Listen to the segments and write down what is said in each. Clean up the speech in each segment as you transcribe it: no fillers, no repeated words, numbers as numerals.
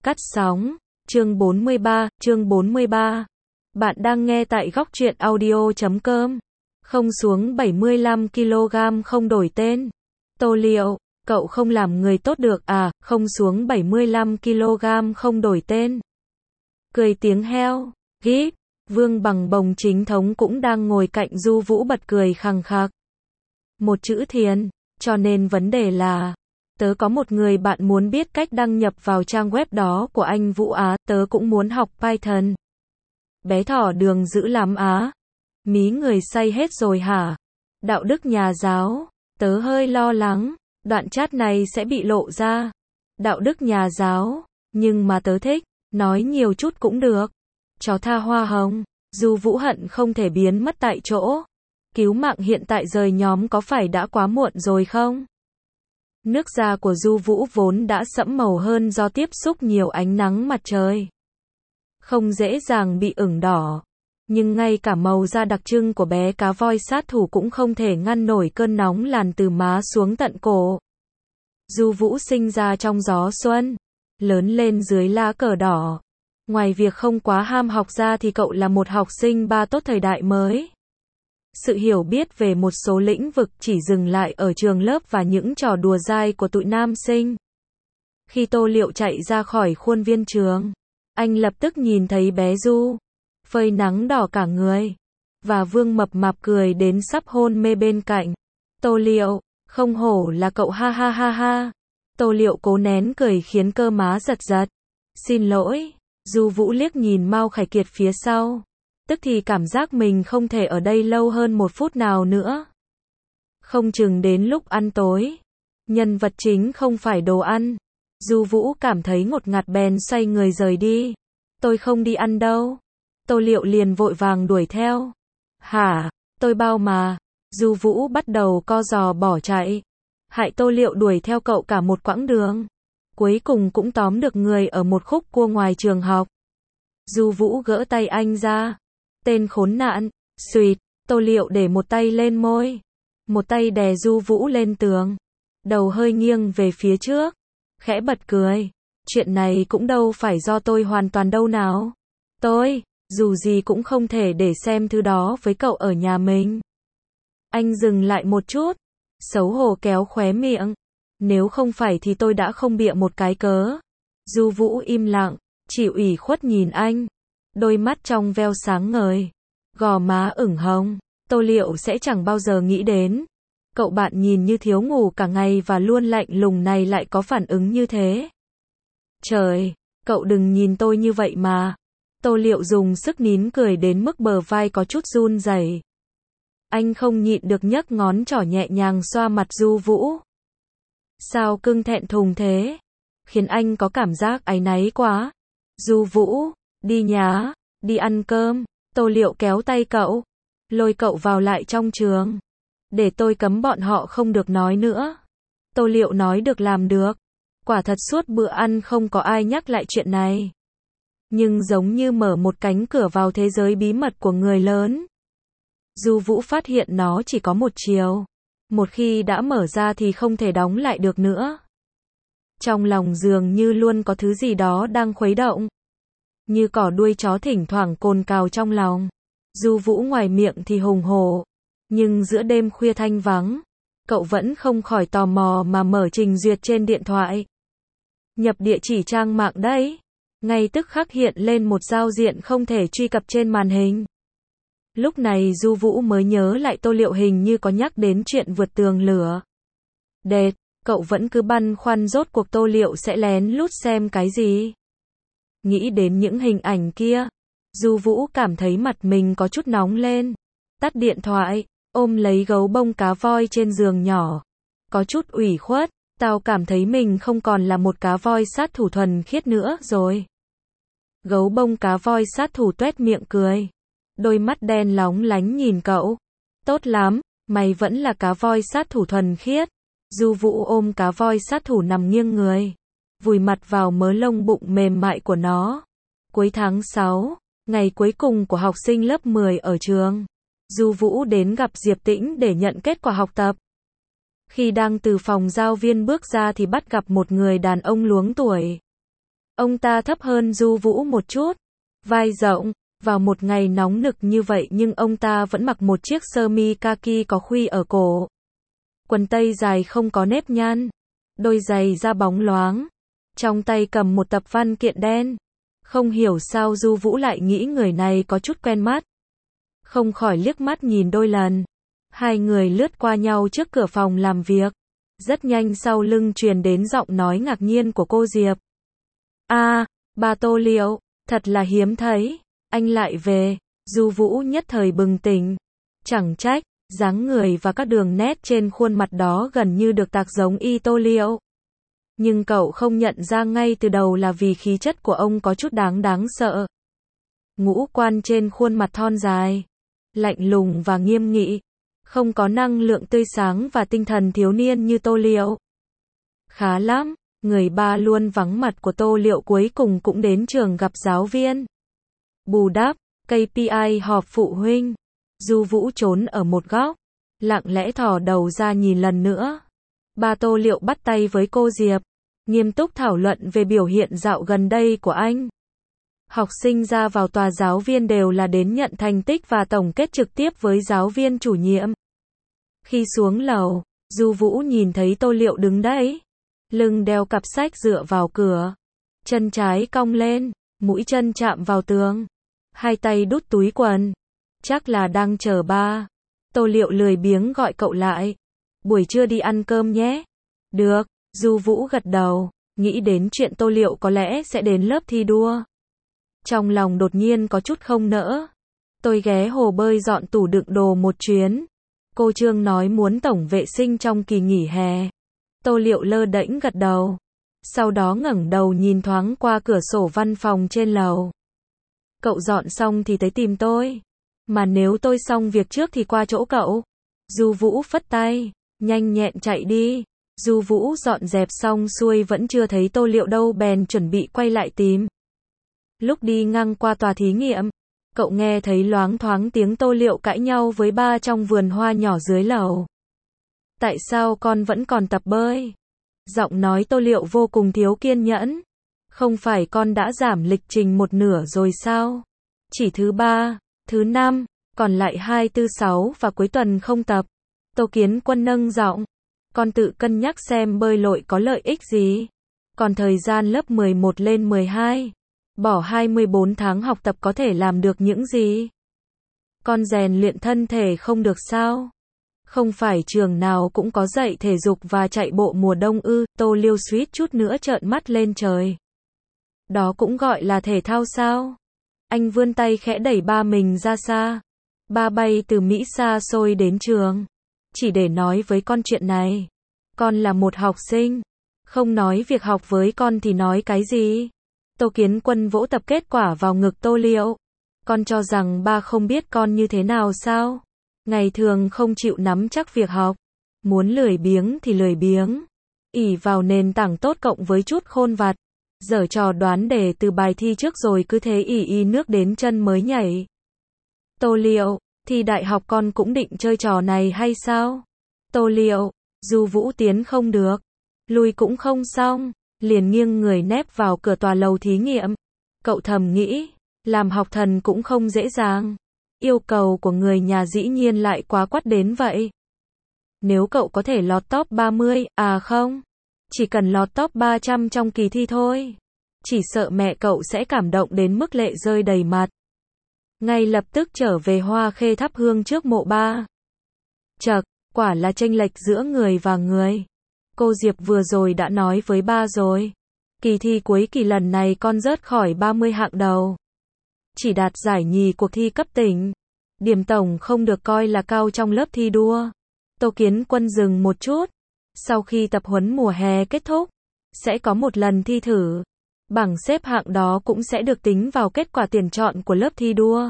Cắt sóng, chương 43. Bạn đang nghe tại góc truyện audio.com. Không xuống 75 kg không đổi tên. Tô Liệu, cậu không làm người tốt được à, không xuống 75 kg không đổi tên. Cười tiếng heo, gíp, Vương Bằng Bồng chính thống cũng đang ngồi cạnh Du Vũ bật cười khằng khặc. Một chữ thiền, cho nên vấn đề là, tớ có một người bạn muốn biết cách đăng nhập vào trang web đó của anh Vũ á, tớ cũng muốn học Python. Bé thỏ đường dữ lắm á. Mí người say hết rồi hả? Đạo đức nhà giáo, tớ hơi lo lắng, đoạn chat này sẽ bị lộ ra. Đạo đức nhà giáo, nhưng mà tớ thích, nói nhiều chút cũng được. Chó tha hoa hồng, Du Vũ hận không thể biến mất tại chỗ. Cứu mạng hiện tại rời nhóm có phải đã quá muộn rồi không? Nước da của Du Vũ vốn đã sẫm màu hơn do tiếp xúc nhiều ánh nắng mặt trời. Không dễ dàng bị ửng đỏ. Nhưng ngay cả màu da đặc trưng của bé cá voi sát thủ cũng không thể ngăn nổi cơn nóng làn từ má xuống tận cổ. Du Vũ sinh ra trong gió xuân, lớn lên dưới lá cờ đỏ. Ngoài việc không quá ham học ra thì cậu là một học sinh ba tốt thời đại mới. Sự hiểu biết về một số lĩnh vực chỉ dừng lại ở trường lớp và những trò đùa dai của tụi nam sinh. Khi Tô Liệu chạy ra khỏi khuôn viên trường, anh lập tức nhìn thấy bé Du, phơi nắng đỏ cả người, và Vương mập mạp cười đến sắp hôn mê bên cạnh. Tô Liệu, không hổ là cậu ha ha ha ha. Tô Liệu cố nén cười khiến cơ má giật giật. Xin lỗi. Du Vũ liếc nhìn Mao Khải Kiệt phía sau. Tức thì cảm giác mình không thể ở đây lâu hơn một phút nào nữa. Không chừng đến lúc ăn tối. Nhân vật chính không phải đồ ăn. Du Vũ cảm thấy ngột ngạt bèn xoay người rời đi. Tôi không đi ăn đâu. Tô Liệu liền vội vàng đuổi theo. Hả, tôi bao mà. Du Vũ bắt đầu co giò bỏ chạy. Hại Tô Liệu đuổi theo cậu cả một quãng đường. Cuối cùng cũng tóm được người ở một khúc cua ngoài trường học. Du Vũ gỡ tay anh ra. Tên khốn nạn, suýt, Tô Liệu để một tay lên môi. Một tay đè Du Vũ lên tường. Đầu hơi nghiêng về phía trước. Khẽ bật cười. Chuyện này cũng đâu phải do tôi hoàn toàn đâu nào. Tôi, dù gì cũng không thể để xem thứ đó với cậu ở nhà mình. Anh dừng lại một chút. Xấu hổ kéo khóe miệng. Nếu không phải thì tôi đã không bịa một cái cớ. Du Vũ im lặng, chỉ ủy khuất nhìn anh. Đôi mắt trong veo sáng ngời. Gò má ửng hồng. Tô Liệu sẽ chẳng bao giờ nghĩ đến. Cậu bạn nhìn như thiếu ngủ cả ngày và luôn lạnh lùng này lại có phản ứng như thế. Trời, cậu đừng nhìn tôi như vậy mà. Tô Liệu dùng sức nín cười đến mức bờ vai có chút run rẩy. Anh không nhịn được nhấc ngón trỏ nhẹ nhàng xoa mặt Du Vũ. Sao cưng thẹn thùng thế? Khiến anh có cảm giác áy náy quá. Du Vũ, đi nhá, đi ăn cơm. Tô Liệu kéo tay cậu, lôi cậu vào lại trong trường. Để tôi cấm bọn họ không được nói nữa. Tô Liệu nói được làm được. Quả thật suốt bữa ăn không có ai nhắc lại chuyện này. Nhưng giống như mở một cánh cửa vào thế giới bí mật của người lớn. Du Vũ phát hiện nó chỉ có một chiều. Một khi đã mở ra thì không thể đóng lại được nữa. Trong lòng dường như luôn có thứ gì đó đang khuấy động. Như cỏ đuôi chó thỉnh thoảng cồn cào trong lòng. Du Vũ ngoài miệng thì hùng hổ. Nhưng giữa đêm khuya thanh vắng, cậu vẫn không khỏi tò mò mà mở trình duyệt trên điện thoại. Nhập địa chỉ trang mạng đấy. Ngay tức khắc hiện lên một giao diện không thể truy cập trên màn hình. Lúc này Du Vũ mới nhớ lại Tô Liệu hình như có nhắc đến chuyện vượt tường lửa. Đệt, cậu vẫn cứ băn khoăn rốt cuộc Tô Liệu sẽ lén lút xem cái gì. Nghĩ đến những hình ảnh kia, Du Vũ cảm thấy mặt mình có chút nóng lên. Tắt điện thoại, ôm lấy gấu bông cá voi trên giường nhỏ. Có chút ủy khuất, tao cảm thấy mình không còn là một cá voi sát thủ thuần khiết nữa rồi. Gấu bông cá voi sát thủ tuét miệng cười. Đôi mắt đen lóng lánh nhìn cậu. Tốt lắm, mày vẫn là cá voi sát thủ thuần khiết. Du Vũ ôm cá voi sát thủ nằm nghiêng người. Vùi mặt vào mớ lông bụng mềm mại của nó. Cuối tháng 6, ngày cuối cùng của học sinh lớp 10 ở trường. Du Vũ đến gặp Diệp Tĩnh để nhận kết quả học tập. Khi đang từ phòng giao viên bước ra thì bắt gặp một người đàn ông luống tuổi. Ông ta thấp hơn Du Vũ một chút, vai rộng, vào một ngày nóng nực như vậy nhưng ông ta vẫn mặc một chiếc sơ mi kaki có khuy ở cổ. Quần tây dài không có nếp nhăn, đôi giày da bóng loáng, trong tay cầm một tập văn kiện đen. Không hiểu sao Du Vũ lại nghĩ người này có chút quen mắt. Không khỏi liếc mắt nhìn đôi lần. Hai người lướt qua nhau trước cửa phòng làm việc. Rất nhanh sau lưng truyền đến giọng nói ngạc nhiên của cô Diệp. À, bà Tô Liệu, thật là hiếm thấy, anh lại về. Du Vũ nhất thời bừng tỉnh. Chẳng trách, dáng người và các đường nét trên khuôn mặt đó gần như được tạc giống y Tô Liệu. Nhưng cậu không nhận ra ngay từ đầu là vì khí chất của ông có chút đáng sợ. Ngũ quan trên khuôn mặt thon dài, lạnh lùng và nghiêm nghị, không có năng lượng tươi sáng và tinh thần thiếu niên như Tô Liệu. Khá lắm, người ba luôn vắng mặt của Tô Liệu cuối cùng cũng đến trường gặp giáo viên. Bù đắp, KPI họp phụ huynh. Du Vũ trốn ở một góc, lặng lẽ thò đầu ra nhìn lần nữa. Ba Tô Liệu bắt tay với cô Diệp, nghiêm túc thảo luận về biểu hiện dạo gần đây của anh. Học sinh ra vào tòa giáo viên đều là đến nhận thành tích và tổng kết trực tiếp với giáo viên chủ nhiệm. Khi xuống lầu, Du Vũ nhìn thấy Tô Liệu đứng đấy, lưng đeo cặp sách dựa vào cửa, chân trái cong lên, mũi chân chạm vào tường, hai tay đút túi quần. Chắc là đang chờ ba. Tô Liệu lười biếng gọi cậu lại. Buổi trưa đi ăn cơm nhé. Được, Du Vũ gật đầu, nghĩ đến chuyện Tô Liệu có lẽ sẽ đến lớp thi đua. Trong lòng đột nhiên có chút không nỡ. Tôi ghé hồ bơi dọn tủ đựng đồ một chuyến. Cô Trương nói muốn tổng vệ sinh trong kỳ nghỉ hè. Tô Liệu lơ đễnh gật đầu. Sau đó ngẩng đầu nhìn thoáng qua cửa sổ văn phòng trên lầu. Cậu dọn xong thì tới tìm tôi. Mà nếu tôi xong việc trước thì qua chỗ cậu. Du Vũ phất tay, nhanh nhẹn chạy đi. Du Vũ dọn dẹp xong xuôi vẫn chưa thấy Tô Liệu đâu bèn chuẩn bị quay lại tìm. Lúc đi ngang qua tòa thí nghiệm, cậu nghe thấy loáng thoáng tiếng Tô Liệu cãi nhau với ba trong vườn hoa nhỏ dưới lầu. Tại sao con vẫn còn tập bơi? Giọng nói Tô Liệu vô cùng thiếu kiên nhẫn. Không phải con đã giảm lịch trình một nửa rồi sao? Chỉ thứ ba, thứ năm, còn lại 2, 4, 6 và cuối tuần không tập. Tô Kiến Quân nâng giọng. Con tự cân nhắc xem bơi lội có lợi ích gì. Còn thời gian lớp 11 lên 12, bỏ 24 tháng học tập có thể làm được những gì? Con rèn luyện thân thể không được sao? Không phải trường nào cũng có dạy thể dục và chạy bộ mùa đông ư? Tô Liêu suýt chút nữa trợn mắt lên trời. Đó cũng gọi là thể thao sao? Anh vươn tay khẽ đẩy ba mình ra xa. Ba bay từ Mỹ xa xôi đến trường, chỉ để nói với con chuyện này. Con là một học sinh, không nói việc học với con thì nói cái gì? Tô Kiến Quân vỗ tập kết quả vào ngực Tô Liệu. Con cho rằng ba không biết con như thế nào sao? Ngày thường không chịu nắm chắc việc học, muốn lười biếng thì lười biếng, ỷ vào nền tảng tốt cộng với chút khôn vặt, giở trò đoán đề từ bài thi trước rồi cứ thế ỷ nước đến chân mới nhảy. Tô Liệu, thi đại học con cũng định chơi trò này hay sao? Tô Liệu, Du Vũ tiến không được, lui cũng không xong, liền nghiêng người nép vào cửa tòa lầu thí nghiệm. Cậu thầm nghĩ, làm học thần cũng không dễ dàng. Yêu cầu của người nhà dĩ nhiên lại quá quắt đến vậy. Nếu cậu có thể lọt top 30, à không, chỉ cần lọt top 300 trong kỳ thi thôi, chỉ sợ mẹ cậu sẽ cảm động đến mức lệ rơi đầy mặt. Ngay lập tức trở về Hoa Khê thắp hương trước mộ ba. Chậc, quả là chênh lệch giữa người và người. Cô Diệp vừa rồi đã nói với ba rồi. Kỳ thi cuối kỳ lần này con rớt khỏi 30 hạng đầu. Chỉ đạt giải nhì cuộc thi cấp tỉnh. Điểm tổng không được coi là cao trong lớp thi đua. Tô Kiến Quân dừng một chút. Sau khi tập huấn mùa hè kết thúc, sẽ có một lần thi thử. Bảng xếp hạng đó cũng sẽ được tính vào kết quả tuyển chọn của lớp thi đua.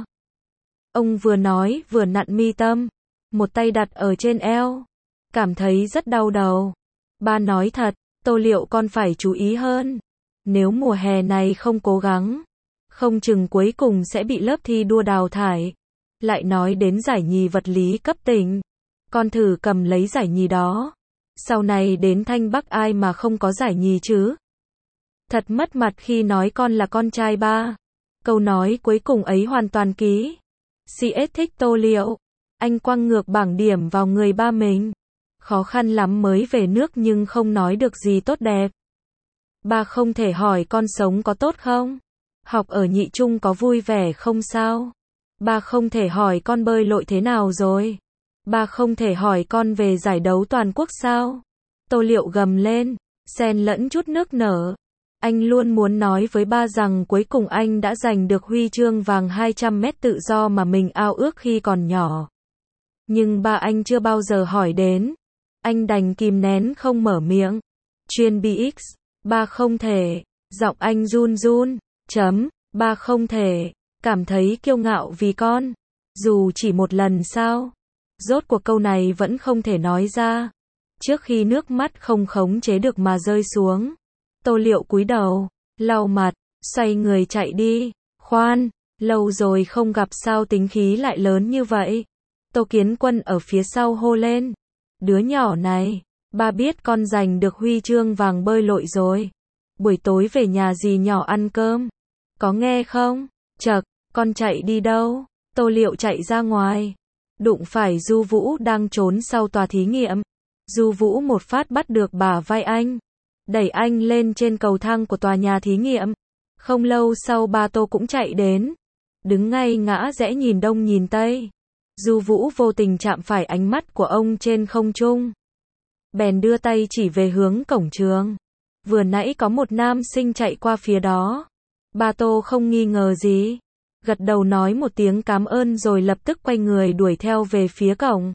Ông vừa nói vừa nặn mi tâm, một tay đặt ở trên eo. Cảm thấy rất đau đầu. Ba nói thật, Tô Liệu con phải chú ý hơn. Nếu mùa hè này không cố gắng, không chừng cuối cùng sẽ bị lớp thi đua đào thải. Lại nói đến giải nhì vật lý cấp tỉnh. Con thử cầm lấy giải nhì đó. Sau này đến Thanh Bắc ai mà không có giải nhì chứ? Thật mất mặt khi nói con là con trai ba. Câu nói cuối cùng ấy hoàn toàn ký. CS thích Tô Liệu. Anh quăng ngược bảng điểm vào người ba mình. Khó khăn lắm mới về nước nhưng không nói được gì tốt đẹp. Ba không thể hỏi con sống có tốt không? Học ở nhị trung có vui vẻ không sao? Ba không thể hỏi con bơi lội thế nào rồi? Ba không thể hỏi con về giải đấu toàn quốc sao? Tô Liệu gầm lên, xen lẫn chút nước nở. Anh luôn muốn nói với ba rằng cuối cùng anh đã giành được huy chương vàng 200 mét tự do mà mình ao ước khi còn nhỏ. Nhưng ba anh chưa bao giờ hỏi đến. Anh đành kìm nén không mở miệng. Chuyên BX, ba không thể. Giọng anh run run. Ba không thể. Cảm thấy kiêu ngạo vì con. Dù chỉ một lần sao? Rốt cuộc câu này vẫn không thể nói ra. Trước khi nước mắt không khống chế được mà rơi xuống. Tô Liệu cúi đầu, lau mặt, xoay người chạy đi. Khoan, lâu rồi không gặp sao tính khí lại lớn như vậy. Tô Kiến Quân ở phía sau hô lên. Đứa nhỏ này, ba biết con giành được huy chương vàng bơi lội rồi. Buổi tối về nhà dì nhỏ ăn cơm. Có nghe không? Chậc, con chạy đi đâu? Tô Liệu chạy ra ngoài. Đụng phải Du Vũ đang trốn sau tòa thí nghiệm. Du Vũ một phát bắt được bả vai anh. Đẩy anh lên trên cầu thang của tòa nhà thí nghiệm. Không lâu sau ba Tô cũng chạy đến. Đứng ngay ngã rẽ nhìn đông nhìn tây. Du Vũ vô tình chạm phải ánh mắt của ông trên không trung. Bèn đưa tay chỉ về hướng cổng trường. Vừa nãy có một nam sinh chạy qua phía đó. Ba Tô không nghi ngờ gì. Gật đầu nói một tiếng cảm ơn rồi lập tức quay người đuổi theo về phía cổng.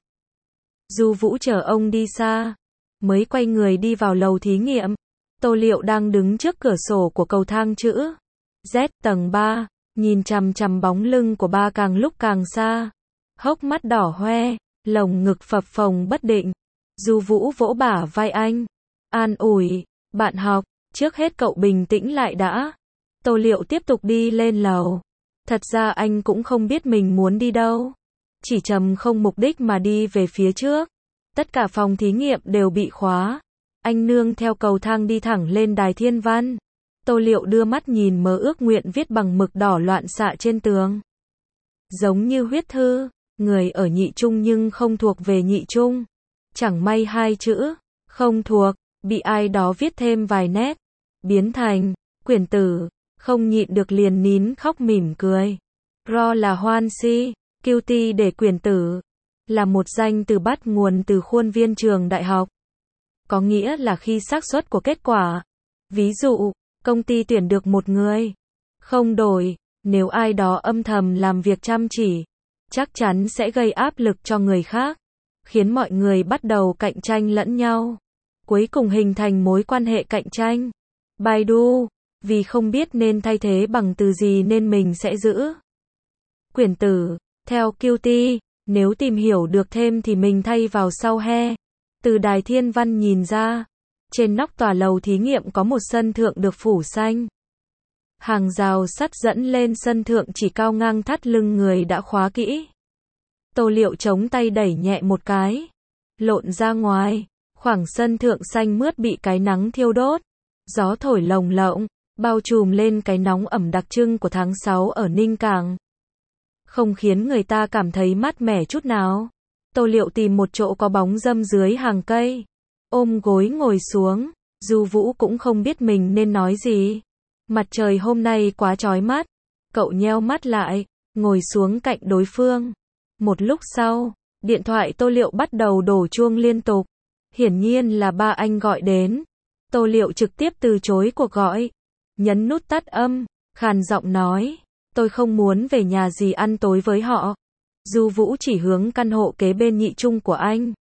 Du Vũ chờ ông đi xa. Mới quay người đi vào lầu thí nghiệm. Tô Liệu đang đứng trước cửa sổ của cầu thang chữ Z tầng 3. Nhìn chằm chằm bóng lưng của ba càng lúc càng xa. Hốc mắt đỏ hoe, lồng ngực phập phồng bất định. Du Vũ vỗ bả vai anh. An ủi, bạn học, trước hết cậu bình tĩnh lại đã. Tô Liệu tiếp tục đi lên lầu. Thật ra anh cũng không biết mình muốn đi đâu. Chỉ trầm không mục đích mà đi về phía trước. Tất cả phòng thí nghiệm đều bị khóa. Anh nương theo cầu thang đi thẳng lên đài thiên văn. Tô Liệu đưa mắt nhìn mớ ước nguyện viết bằng mực đỏ loạn xạ trên tường. Giống như huyết thư, người ở nhị trung nhưng không thuộc về nhị trung. Chẳng may hai chữ, không thuộc, bị ai đó viết thêm vài nét. Biến thành, quyển tử, không nhịn được liền nín khóc mỉm cười. Ro là hoan si, cutie để quyển tử. Là một danh từ bắt nguồn từ khuôn viên trường đại học. Có nghĩa là khi xác suất của kết quả. Ví dụ, công ty tuyển được một người. Không đổi, nếu ai đó âm thầm làm việc chăm chỉ, chắc chắn sẽ gây áp lực cho người khác. Khiến mọi người bắt đầu cạnh tranh lẫn nhau. Cuối cùng hình thành mối quan hệ cạnh tranh. Baidu, vì không biết nên thay thế bằng từ gì nên mình sẽ giữ quyển tử. Theo Qt, nếu tìm hiểu được thêm thì mình thay vào sau he. Từ đài thiên văn nhìn ra, trên nóc tòa lầu thí nghiệm có một sân thượng được phủ xanh. Hàng rào sắt dẫn lên sân thượng chỉ cao ngang thắt lưng người đã khóa kỹ. Tô Liệu chống tay đẩy nhẹ một cái. Lộn ra ngoài, khoảng sân thượng xanh mướt bị cái nắng thiêu đốt. Gió thổi lồng lộng, bao trùm lên cái nóng ẩm đặc trưng của tháng 6 ở Ninh Cảng. Không khiến người ta cảm thấy mát mẻ chút nào. Tô Liệu tìm một chỗ có bóng râm dưới hàng cây. Ôm gối ngồi xuống. Du Vũ cũng không biết mình nên nói gì. Mặt trời hôm nay quá chói mắt. Cậu nheo mắt lại, ngồi xuống cạnh đối phương. Một lúc sau, điện thoại Tô Liệu bắt đầu đổ chuông liên tục. Hiển nhiên là ba anh gọi đến. Tô Liệu trực tiếp từ chối cuộc gọi. Nhấn nút tắt âm, khàn giọng nói. Tôi không muốn về nhà dì ăn tối với họ. Du Vũ chỉ hướng căn hộ kế bên nhị trung của anh.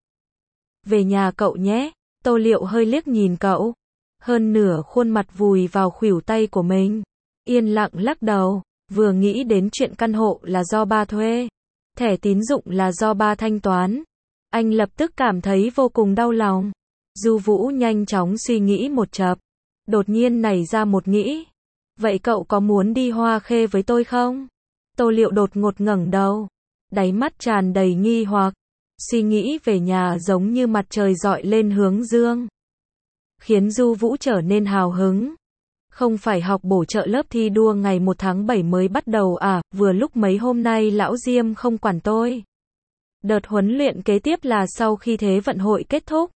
Về nhà cậu nhé. Tô Liệu hơi liếc nhìn cậu. Hơn nửa khuôn mặt vùi vào khuỷu tay của mình. Yên lặng lắc đầu. Vừa nghĩ đến chuyện căn hộ là do ba thuê. Thẻ tín dụng là do ba thanh toán. Anh lập tức cảm thấy vô cùng đau lòng. Du Vũ nhanh chóng suy nghĩ một chập. Đột nhiên nảy ra một nghĩ. Vậy cậu có muốn đi Hoa Khê với tôi không? Tô Liệu đột ngột ngẩng đầu. Đáy mắt tràn đầy nghi hoặc. Suy nghĩ về nhà giống như mặt trời rọi lên hướng dương. Khiến Du Vũ trở nên hào hứng. Không phải học bổ trợ lớp thi đua ngày 1 tháng 7 mới bắt đầu à, vừa lúc mấy hôm nay lão Diêm không quản tôi. Đợt huấn luyện kế tiếp là sau khi Thế vận hội kết thúc.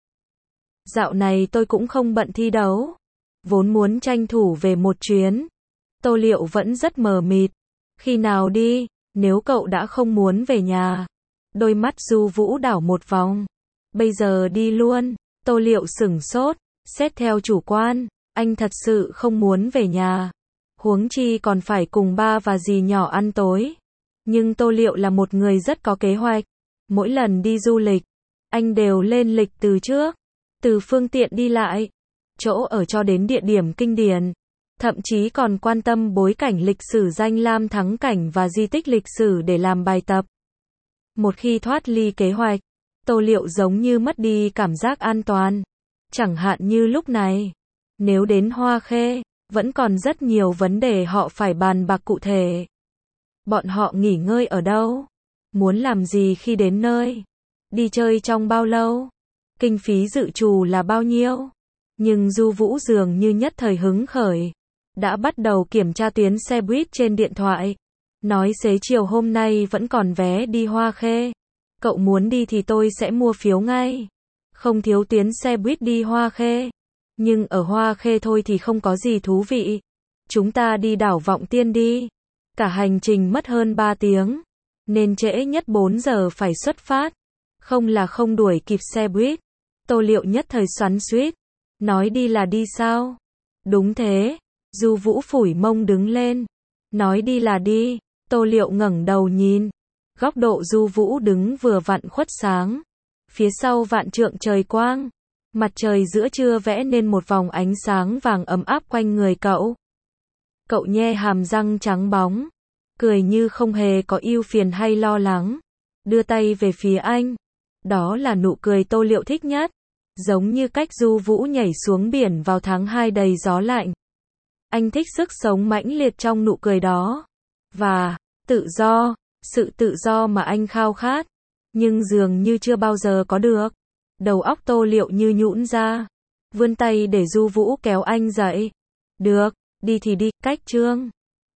Dạo này tôi cũng không bận thi đấu. Vốn muốn tranh thủ về một chuyến. Tô Liệu vẫn rất mờ mịt. Khi nào đi, nếu cậu đã không muốn về nhà. Đôi mắt Du Vũ đảo một vòng. Bây giờ đi luôn. Tô Liệu sửng sốt. Xét theo chủ quan, anh thật sự không muốn về nhà. Huống chi còn phải cùng ba và dì nhỏ ăn tối. Nhưng Tô Liệu là một người rất có kế hoạch. Mỗi lần đi du lịch, anh đều lên lịch từ trước. Từ phương tiện đi lại, chỗ ở cho đến địa điểm kinh điển. Thậm chí còn quan tâm bối cảnh lịch sử danh lam thắng cảnh và di tích lịch sử để làm bài tập. Một khi thoát ly kế hoạch, Tô Liệu giống như mất đi cảm giác an toàn. Chẳng hạn như lúc này, nếu đến Hoa Khê, vẫn còn rất nhiều vấn đề họ phải bàn bạc cụ thể. Bọn họ nghỉ ngơi ở đâu? Muốn làm gì khi đến nơi? Đi chơi trong bao lâu? Kinh phí dự trù là bao nhiêu? Nhưng Du Vũ dường như nhất thời hứng khởi. Đã bắt đầu kiểm tra tuyến xe buýt trên điện thoại. Nói xế chiều hôm nay vẫn còn vé đi Hoa Khê. Cậu muốn đi thì tôi sẽ mua phiếu ngay. Không thiếu tuyến xe buýt đi Hoa Khê. Nhưng ở Hoa Khê thôi thì không có gì thú vị. Chúng ta đi đảo Vọng Tiên đi. Cả hành trình mất hơn 3 tiếng. Nên trễ nhất 4 giờ phải xuất phát. Không là không đuổi kịp xe buýt. Tô Liệu nhất thời xoắn xuýt. Nói đi là đi sao? Đúng thế. Du Vũ phủi mông đứng lên. Nói đi là đi. Tô Liệu ngẩng đầu nhìn. Góc độ Du Vũ đứng vừa vặn khuất sáng. Phía sau vạn trượng trời quang. Mặt trời giữa trưa vẽ nên một vòng ánh sáng vàng ấm áp quanh người cậu. Cậu nhe hàm răng trắng bóng. Cười như không hề có ưu phiền hay lo lắng. Đưa tay về phía anh. Đó là nụ cười Tô Liệu thích nhất. Giống như cách Du Vũ nhảy xuống biển vào tháng 2 đầy gió lạnh. Anh thích sức sống mãnh liệt trong nụ cười đó. Và, tự do, sự tự do mà anh khao khát. Nhưng dường như chưa bao giờ có được. Đầu óc Tô Liệu như nhũn ra. Vươn tay để Du Vũ kéo anh dậy. Được, đi thì đi, cách chương.